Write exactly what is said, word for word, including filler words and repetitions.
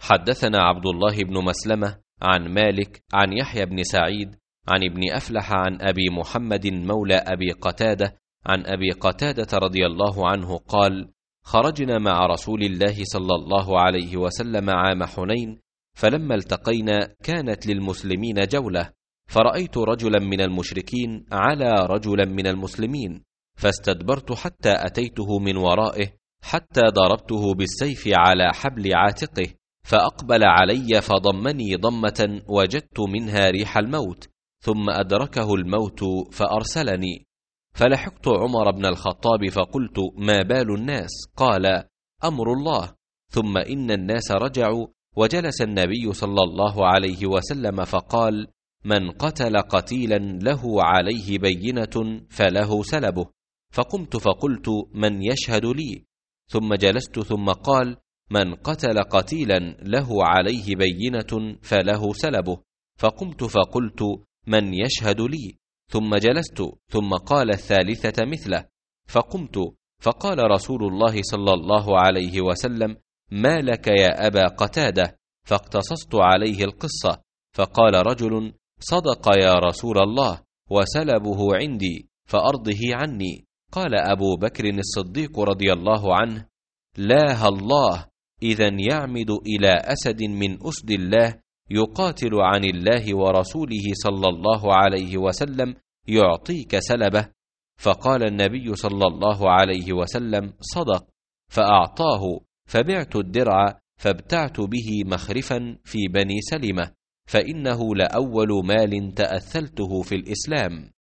حدثنا عبد الله بن مسلمة عن مالك عن يحيى بن سعيد عن ابن أفلح عن أبي محمد مولى أبي قتادة عن أبي قتادة رضي الله عنه قال: خرجنا مع رسول الله صلى الله عليه وسلم عام حنين، فلما التقينا كانت للمسلمين جولة، فرأيت رجلا من المشركين على رجلا من المسلمين، فاستدبرت حتى أتيته من ورائه، حتى ضربته بالسيف على حبل عاتقه، فأقبل علي فضمني ضمة وجدت منها ريح الموت، ثم أدركه الموت فأرسلني، فلحقت عمر بن الخطاب فقلت: ما بال الناس؟ قال: أمر الله. ثم إن الناس رجعوا، وجلس النبي صلى الله عليه وسلم فقال: من قتل قتيلا له عليه بينة فله سلبه. فقمت فقلت: من يشهد لي؟ ثم جلست، ثم قال: من قتل قتيلا له عليه بينة فله سلبه. فقمت فقلت: من يشهد لي؟ ثم جلست، ثم قال الثالثة مثله. فقمت فقال رسول الله صلى الله عليه وسلم: ما لك يا أبا قتادة؟ فاقتصصت عليه القصة، فقال رجل: صدق يا رسول الله، وسلبه عندي فأرضه عني. قال أبو بكر الصديق رضي الله عنه: لا الله، إذن يعمد إلى أسد من أسد الله يقاتل عن الله ورسوله صلى الله عليه وسلم يعطيك سلبه. فقال النبي صلى الله عليه وسلم: صدق. فأعطاه، فبعت الدرع فابتعت به مخرفا في بني سلمة، فإنه لأول مال تأثلته في الإسلام.